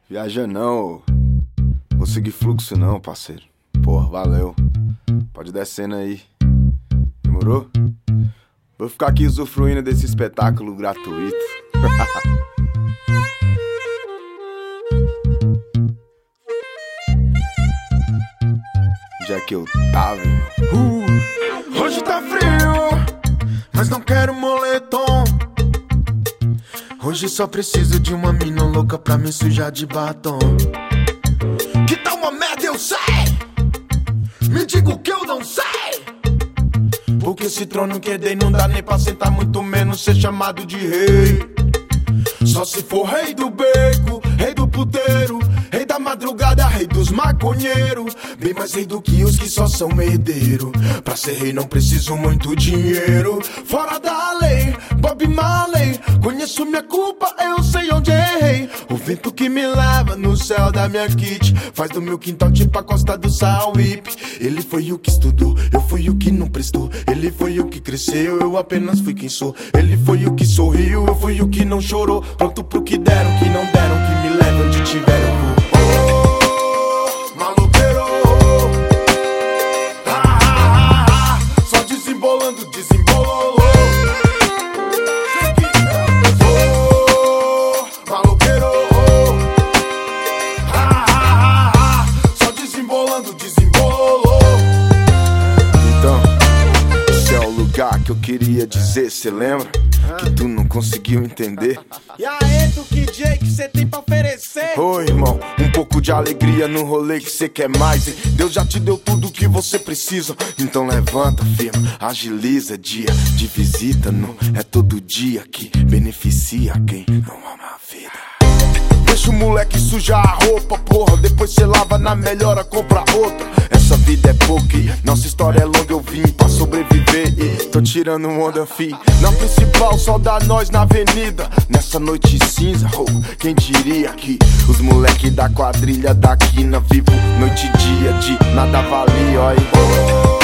Viaja não, vou seguir fluxo não, parceiro. Porra, valeu. Pode descendo aí. Demorou? Vou ficar aqui usufruindo desse espetáculo gratuito. Onde é que eu tava, irmão? Hoje tá frio, mas não quero moletom. Hoje só preciso de uma mina louca pra me sujar de batom. Que tá uma merda, eu sei. Me diga o que eu não sei. Porque esse trono que herdei não dá nem pra sentar, muito menos ser chamado de rei. Só se for rei do beco, rei do puteiro, rei da madrugada, rei dos maconheiros. Bem mais rei do que os que só são herdeiro. Pra ser rei não preciso muito dinheiro. Fora da lei, Bob Marley. Conheço minha culpa, eu sei onde errei. O vento que me leva no céu da minha kit faz do meu quintal tipo a costa do Sauípe. Ele foi o que estudou, eu fui o que não prestou. Ele foi o que cresceu, eu apenas fui quem sou. Ele foi o que sorriu, eu fui o que não chorou. Pronto pro que deram, que não deram, que me leve onde tiveram. Oh, maloqueiro, ha, ha, ha, ha. Só desembolando, desembolou. Oh, maloqueiro, ha, ha, ha, ha. Só desembolando, desembolou. Então, esse é o lugar que eu queria dizer, cê lembra? Que tu não conseguiu entender. E aí, tu que J, que cê tem pra oferecer? Ô irmão, um pouco de alegria no rolê que cê quer mais, hein? Deus já te deu tudo que você precisa. Então levanta, firma, agiliza. Dia de visita, não é todo dia que beneficia quem não ama a vida. Deixa o moleque sujar a roupa, porra. Depois cê lava na melhora, compra outra. Essa vida é pouca e nossa história é longa. Eu vim pra sobreviver e tô tirando onda, fi. Na principal, só dá nós na avenida. Nessa noite cinza, oh, quem diria que os moleque da quadrilha da quina vivo noite e dia de nada valia, ó aí.